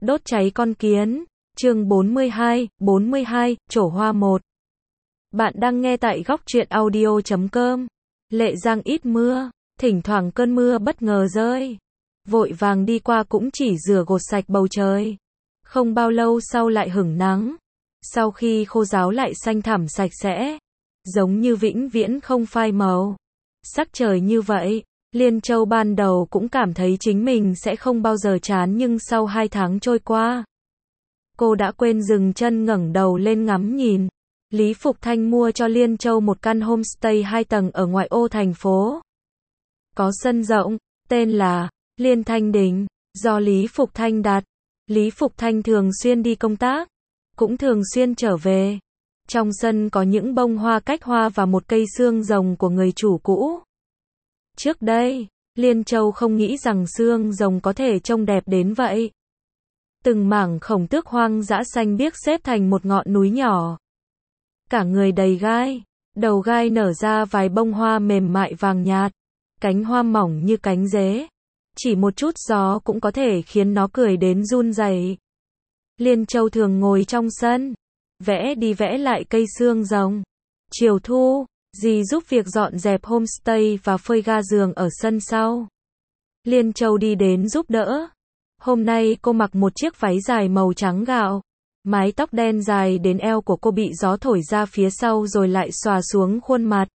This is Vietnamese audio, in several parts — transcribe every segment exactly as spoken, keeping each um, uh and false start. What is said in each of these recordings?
Đốt cháy con kiến. Chương bốn mươi hai, bốn mươi hai, trổ hoa một. Bạn đang nghe tại góc truyện audio chấm com. Lệ Giang ít mưa, thỉnh thoảng cơn mưa bất ngờ rơi. Vội vàng đi qua cũng chỉ rửa gột sạch bầu trời. Không bao lâu sau lại hửng nắng. Sau khi khô ráo lại xanh thẳm sạch sẽ. Giống như vĩnh viễn không phai màu. Sắc trời như vậy, Liên Châu ban đầu cũng cảm thấy chính mình sẽ không bao giờ chán, nhưng sau hai tháng trôi qua, cô đã quên dừng chân ngẩng đầu lên ngắm nhìn. Lý Phục Thanh mua cho Liên Châu một căn homestay hai tầng ở ngoại ô thành phố. Có sân rộng, tên là Liên Thanh Đình, do Lý Phục Thanh đặt. Lý Phục Thanh thường xuyên đi công tác, cũng thường xuyên trở về. Trong sân có những bông hoa cách hoa và một cây xương rồng của người chủ cũ. Trước đây, Liên Châu không nghĩ rằng xương rồng có thể trông đẹp đến vậy. Từng mảng khổng tước hoang dã xanh biếc xếp thành một ngọn núi nhỏ. Cả người đầy gai, đầu gai nở ra vài bông hoa mềm mại vàng nhạt, cánh hoa mỏng như cánh dế. Chỉ một chút gió cũng có thể khiến nó cười đến run rẩy. Liên Châu thường ngồi trong sân, vẽ đi vẽ lại cây xương rồng. Chiều thu, dì giúp việc dọn dẹp homestay và phơi ga giường ở sân sau. Liên Châu đi đến giúp đỡ. Hôm nay cô mặc một chiếc váy dài màu trắng gạo. Mái tóc đen dài đến eo của cô bị gió thổi ra phía sau rồi lại xòa xuống khuôn mặt.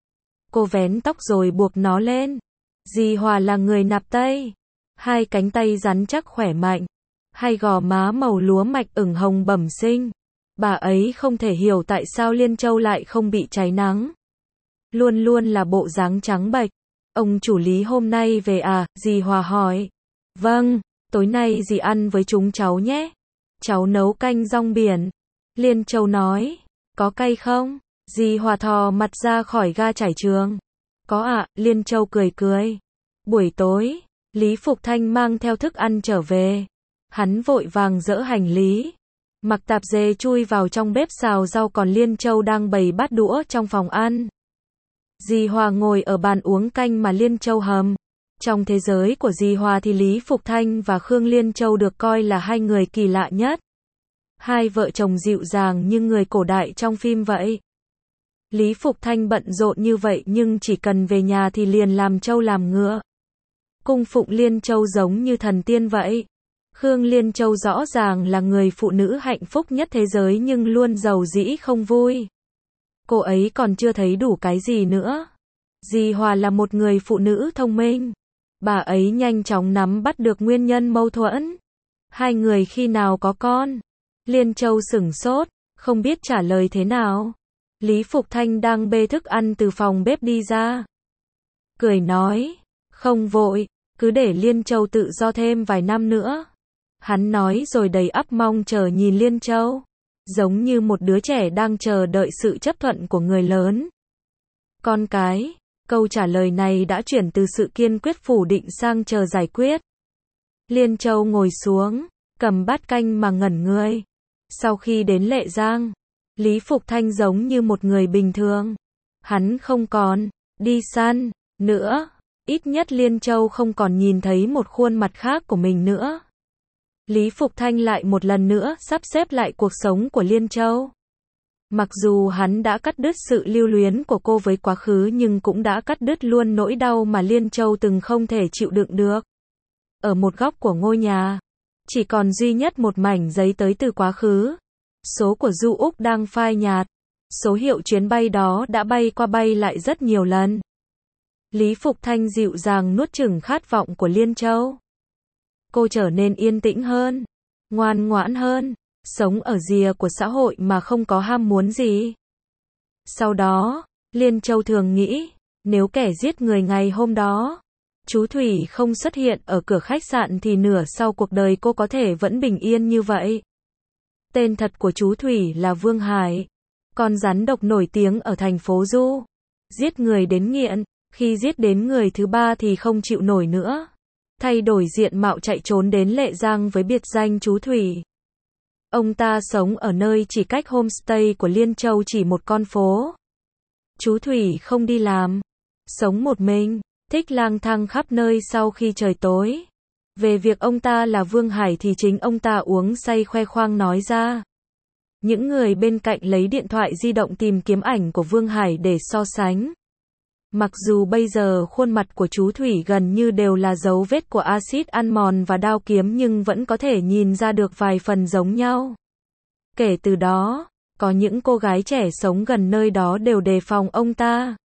Cô vén tóc rồi buộc nó lên. Dì Hòa là người nạp Tây. Hai cánh tay rắn chắc khỏe mạnh. Hai gò má màu lúa mạch ửng hồng bẩm sinh. Bà ấy không thể hiểu tại sao Liên Châu lại không bị cháy nắng. Luôn luôn là bộ dáng trắng bệch. Ông chủ Lý hôm nay về à? Dì Hòa hỏi. Vâng, tối nay dì ăn với chúng cháu nhé. Cháu nấu canh rong biển. Liên Châu nói. Có cay không? Dì Hòa thò mặt ra khỏi ga trải trường. Có ạ, à, Liên Châu cười cười. Buổi tối, Lý Phục Thanh mang theo thức ăn trở về. Hắn vội vàng dỡ hành lý. Mặc tạp dề chui vào trong bếp xào rau, còn Liên Châu đang bày bát đũa trong phòng ăn. Dì Hòa ngồi ở bàn uống canh mà Liên Châu hầm. Trong thế giới của dì Hòa thì Lý Phục Thanh và Khương Liên Châu được coi là hai người kỳ lạ nhất. Hai vợ chồng dịu dàng như người cổ đại trong phim vậy. Lý Phục Thanh bận rộn như vậy nhưng chỉ cần về nhà thì liền làm trâu làm ngựa. Cung phụng Liên Châu giống như thần tiên vậy. Khương Liên Châu rõ ràng là người phụ nữ hạnh phúc nhất thế giới nhưng luôn giàu dĩ không vui. Cô ấy còn chưa thấy đủ cái gì nữa. Dì Hòa là một người phụ nữ thông minh. Bà ấy nhanh chóng nắm bắt được nguyên nhân mâu thuẫn. Hai người khi nào có con? Liên Châu sửng sốt, không biết trả lời thế nào. Lý Phục Thanh đang bê thức ăn từ phòng bếp đi ra. Cười nói, không vội, cứ để Liên Châu tự do thêm vài năm nữa. Hắn nói rồi đầy ắp mong chờ nhìn Liên Châu. Giống như một đứa trẻ đang chờ đợi sự chấp thuận của người lớn. Con cái, câu trả lời này đã chuyển từ sự kiên quyết phủ định sang chờ giải quyết. Liên Châu ngồi xuống, cầm bát canh mà ngẩn người. Sau khi đến Lệ Giang, Lý Phục Thanh giống như một người bình thường. Hắn không còn đi săn nữa. Ít nhất Liên Châu không còn nhìn thấy một khuôn mặt khác của mình nữa. Lý Phục Thanh lại một lần nữa sắp xếp lại cuộc sống của Liên Châu. Mặc dù hắn đã cắt đứt sự lưu luyến của cô với quá khứ nhưng cũng đã cắt đứt luôn nỗi đau mà Liên Châu từng không thể chịu đựng được. Ở một góc của ngôi nhà, chỉ còn duy nhất một mảnh giấy tới từ quá khứ. Số của Du Úc đang phai nhạt. Số hiệu chuyến bay đó đã bay qua bay lại rất nhiều lần. Lý Phục Thanh dịu dàng nuốt chửng khát vọng của Liên Châu. Cô trở nên yên tĩnh hơn, ngoan ngoãn hơn, sống ở rìa của xã hội mà không có ham muốn gì. Sau đó, Liên Châu thường nghĩ, nếu kẻ giết người ngày hôm đó, chú Thủy không xuất hiện ở cửa khách sạn thì nửa sau cuộc đời cô có thể vẫn bình yên như vậy. Tên thật của chú Thủy là Vương Hải, con rắn độc nổi tiếng ở thành phố Du. Giết người đến nghiện, khi giết đến người thứ ba thì không chịu nổi nữa. Thay đổi diện mạo chạy trốn đến Lệ Giang với biệt danh chú Thủy. Ông ta sống ở nơi chỉ cách homestay của Liên Châu chỉ một con phố. Chú Thủy không đi làm, sống một mình, thích lang thang khắp nơi sau khi trời tối. Về việc ông ta là Vương Hải thì chính ông ta uống say khoe khoang nói ra. Những người bên cạnh lấy điện thoại di động tìm kiếm ảnh của Vương Hải để so sánh. Mặc dù bây giờ khuôn mặt của chú Thủy gần như đều là dấu vết của axit ăn mòn và đao kiếm nhưng vẫn có thể nhìn ra được vài phần giống nhau. Kể từ đó, có những cô gái trẻ sống gần nơi đó đều đề phòng ông ta.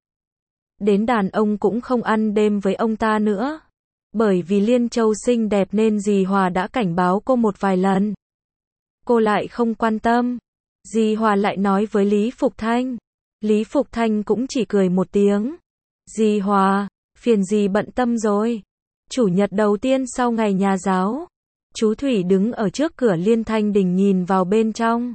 Đến đàn ông cũng không ăn đêm với ông ta nữa. Bởi vì Liên Châu xinh đẹp nên dì Hòa đã cảnh báo cô một vài lần. Cô lại không quan tâm. Dì Hòa lại nói với Lý Phục Thanh. Lý Phục Thanh cũng chỉ cười một tiếng. Dì Hòa, phiền dì bận tâm rồi. Chủ nhật đầu tiên sau ngày nhà giáo, chú Thủy đứng ở trước cửa Liên Thanh Đình nhìn vào bên trong.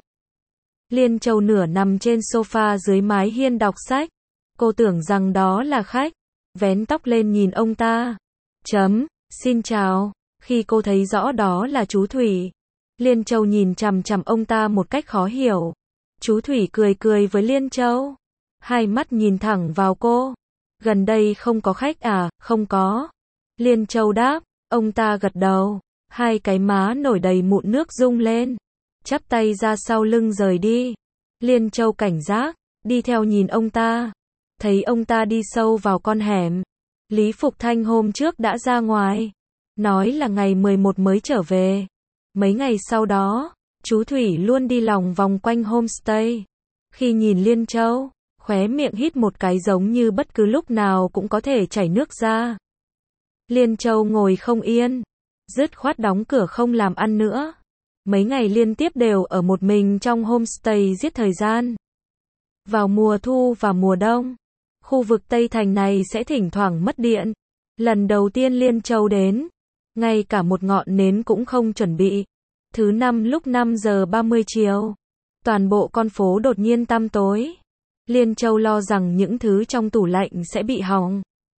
Liên Châu nửa nằm trên sofa dưới mái hiên đọc sách. Cô tưởng rằng đó là khách. Vén tóc lên nhìn ông ta. Chấm, xin chào. Khi cô thấy rõ đó là chú Thủy, Liên Châu nhìn chằm chằm ông ta một cách khó hiểu. Chú Thủy cười cười với Liên Châu. Hai mắt nhìn thẳng vào cô. Gần đây không có khách à? Không có. Liên Châu đáp. Ông ta gật đầu. Hai cái má nổi đầy mụn nước rung lên. Chắp tay ra sau lưng rời đi. Liên Châu cảnh giác, đi theo nhìn ông ta. Thấy ông ta đi sâu vào con hẻm. Lý Phục Thanh hôm trước đã ra ngoài. Nói là ngày mười một mới trở về. Mấy ngày sau đó, chú Thủy luôn đi lòng vòng quanh homestay. Khi nhìn Liên Châu, khóe miệng hít một cái giống như bất cứ lúc nào cũng có thể chảy nước ra. Liên Châu ngồi không yên. Dứt khoát đóng cửa không làm ăn nữa. Mấy ngày liên tiếp đều ở một mình trong homestay giết thời gian. Vào mùa thu và mùa đông, khu vực Tây Thành này sẽ thỉnh thoảng mất điện. Lần đầu tiên Liên Châu đến, ngay cả một ngọn nến cũng không chuẩn bị. Thứ năm lúc năm giờ ba mươi chiều, toàn bộ con phố đột nhiên tăm tối. Liên Châu lo rằng những thứ trong tủ lạnh sẽ bị hỏng.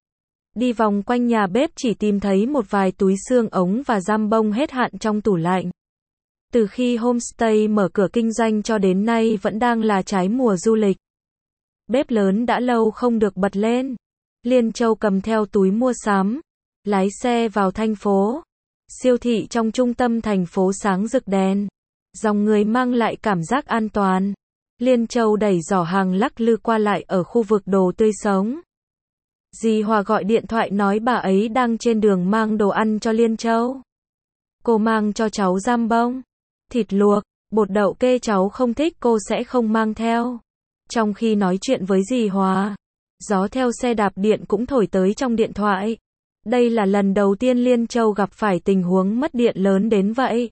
Đi vòng quanh nhà bếp chỉ tìm thấy một vài túi xương ống và giam bông hết hạn trong tủ lạnh. Từ khi homestay mở cửa kinh doanh cho đến nay vẫn đang là trái mùa du lịch. Bếp lớn đã lâu không được bật lên. Liên Châu cầm theo túi mua sắm, lái xe vào thành phố. Siêu thị trong trung tâm thành phố sáng rực đèn. Dòng người mang lại cảm giác an toàn. Liên Châu đẩy giỏ hàng lắc lư qua lại ở khu vực đồ tươi sống. Dì Hòa gọi điện thoại nói bà ấy đang trên đường mang đồ ăn cho Liên Châu. Cô mang cho cháu giam bông, thịt luộc, bột đậu kê cháu không thích cô sẽ không mang theo. Trong khi nói chuyện với dì Hòa, gió theo xe đạp điện cũng thổi tới trong điện thoại. Đây là lần đầu tiên Liên Châu gặp phải tình huống mất điện lớn đến vậy.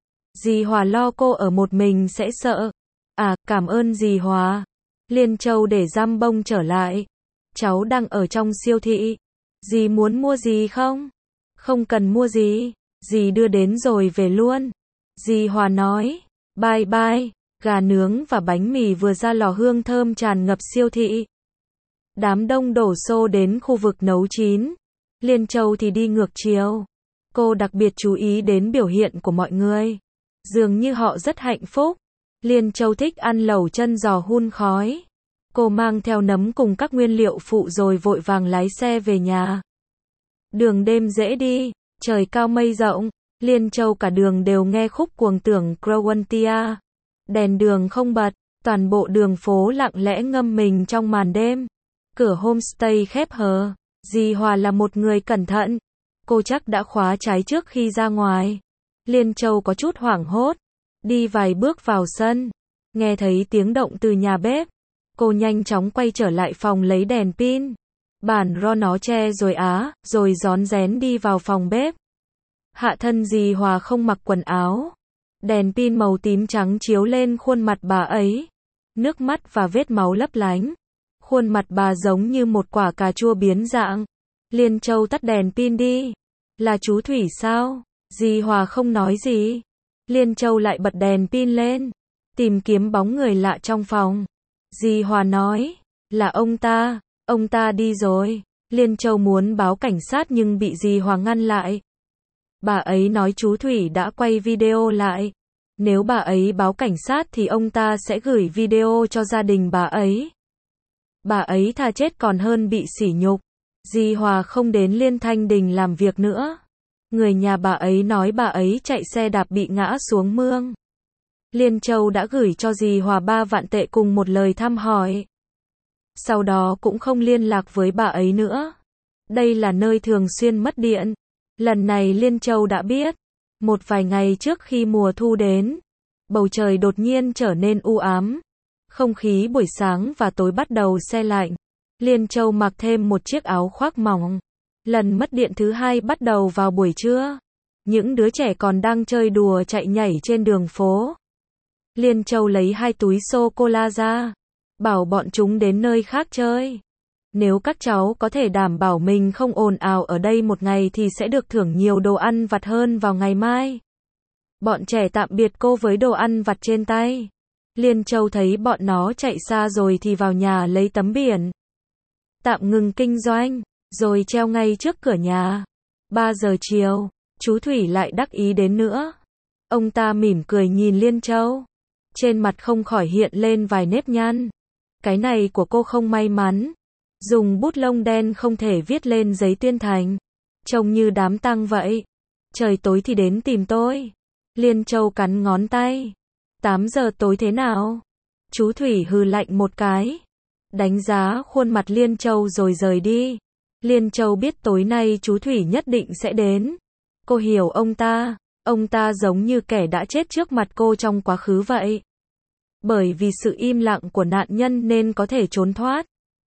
Dì Hòa lo cô ở một mình sẽ sợ. À, cảm ơn dì Hòa. Liên Châu để giam bông trở lại. Cháu đang ở trong siêu thị. Dì muốn mua gì không? Không cần mua gì. Dì đưa đến rồi về luôn. Dì Hòa nói. Bye bye. Gà nướng và bánh mì vừa ra lò hương thơm tràn ngập siêu thị. Đám đông đổ xô đến khu vực nấu chín. Liên Châu thì đi ngược chiều. Cô đặc biệt chú ý đến biểu hiện của mọi người. Dường như họ rất hạnh phúc. Liên Châu thích ăn lẩu chân giò hun khói. Cô mang theo nấm cùng các nguyên liệu phụ rồi vội vàng lái xe về nhà. Đường đêm dễ đi, trời cao mây rộng. Liên Châu cả đường đều nghe khúc cuồng tưởng Croatia. Đèn đường không bật, toàn bộ đường phố lặng lẽ ngâm mình trong màn đêm. Cửa homestay khép hờ. Dì Hòa là một người cẩn thận. Cô chắc đã khóa trái trước khi ra ngoài. Liên Châu có chút hoảng hốt. Đi vài bước vào sân. Nghe thấy tiếng động từ nhà bếp. Cô nhanh chóng quay trở lại phòng lấy đèn pin. Bản ro nó che rồi á, rồi rón rén đi vào phòng bếp. Hạ thân dì Hòa không mặc quần áo. Đèn pin màu tím trắng chiếu lên khuôn mặt bà ấy. Nước mắt và vết máu lấp lánh. Khuôn mặt bà giống như một quả cà chua biến dạng. Liên Châu tắt đèn pin đi. Là chú Thủy sao? Dì Hòa không nói gì. Liên Châu lại bật đèn pin lên. Tìm kiếm bóng người lạ trong phòng. Dì Hòa nói. Là ông ta. Ông ta đi rồi. Liên Châu muốn báo cảnh sát nhưng bị dì Hòa ngăn lại. Bà ấy nói chú Thủy đã quay video lại. Nếu bà ấy báo cảnh sát thì ông ta sẽ gửi video cho gia đình bà ấy. Bà ấy thà chết còn hơn bị sỉ nhục. Dì Hòa không đến Liên Thanh Đình làm việc nữa. Người nhà bà ấy nói bà ấy chạy xe đạp bị ngã xuống mương. Liên Châu đã gửi cho dì Hòa ba vạn tệ cùng một lời thăm hỏi. Sau đó cũng không liên lạc với bà ấy nữa. Đây là nơi thường xuyên mất điện. Lần này Liên Châu đã biết. Một vài ngày trước khi mùa thu đến, bầu trời đột nhiên trở nên u ám. Không khí buổi sáng và tối bắt đầu se lạnh. Liên Châu mặc thêm một chiếc áo khoác mỏng. Lần mất điện thứ hai bắt đầu vào buổi trưa. Những đứa trẻ còn đang chơi đùa chạy nhảy trên đường phố. Liên Châu lấy hai túi sô-cô-la ra, bảo bọn chúng đến nơi khác chơi. Nếu các cháu có thể đảm bảo mình không ồn ào ở đây một ngày thì sẽ được thưởng nhiều đồ ăn vặt hơn vào ngày mai. Bọn trẻ tạm biệt cô với đồ ăn vặt trên tay. Liên Châu thấy bọn nó chạy xa rồi thì vào nhà lấy tấm biển tạm ngừng kinh doanh, rồi treo ngay trước cửa nhà. ba giờ chiều, chú Thủy lại đắc ý đến nữa. Ông ta mỉm cười nhìn Liên Châu. Trên mặt không khỏi hiện lên vài nếp nhăn. Cái này của cô không may mắn. Dùng bút lông đen không thể viết lên giấy tuyên thành. Trông như đám tang vậy. Trời tối thì đến tìm tôi. Liên Châu cắn ngón tay. tám giờ tối thế nào? Chú Thủy hừ lạnh một cái. Đánh giá khuôn mặt Liên Châu rồi rời đi. Liên Châu biết tối nay chú Thủy nhất định sẽ đến. Cô hiểu ông ta. Ông ta giống như kẻ đã chết trước mặt cô trong quá khứ vậy. Bởi vì sự im lặng của nạn nhân nên có thể trốn thoát.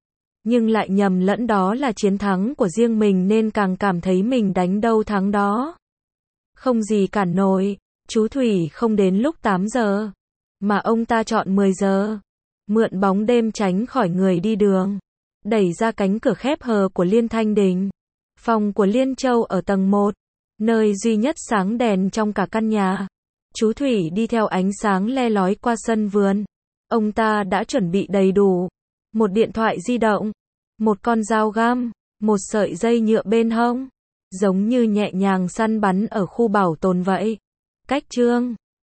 Nhưng lại nhầm lẫn đó là chiến thắng của riêng mình nên càng cảm thấy mình đánh đâu thắng đó. Không gì cản nổi. Chú Thủy không đến lúc tám giờ. Mà ông ta chọn mười giờ. Mượn bóng đêm tránh khỏi người đi đường. Đẩy ra cánh cửa khép hờ của Liên Thanh Đình. Phòng của Liên Châu ở tầng một. Nơi duy nhất sáng đèn trong cả căn nhà. Chú Thủy đi theo ánh sáng le lói qua sân vườn. Ông ta đã chuẩn bị đầy đủ. Một điện thoại di động. Một con dao găm. Một sợi dây nhựa bên hông. Giống như nhẹ nhàng săn bắn ở khu bảo tồn vậy. Cách chương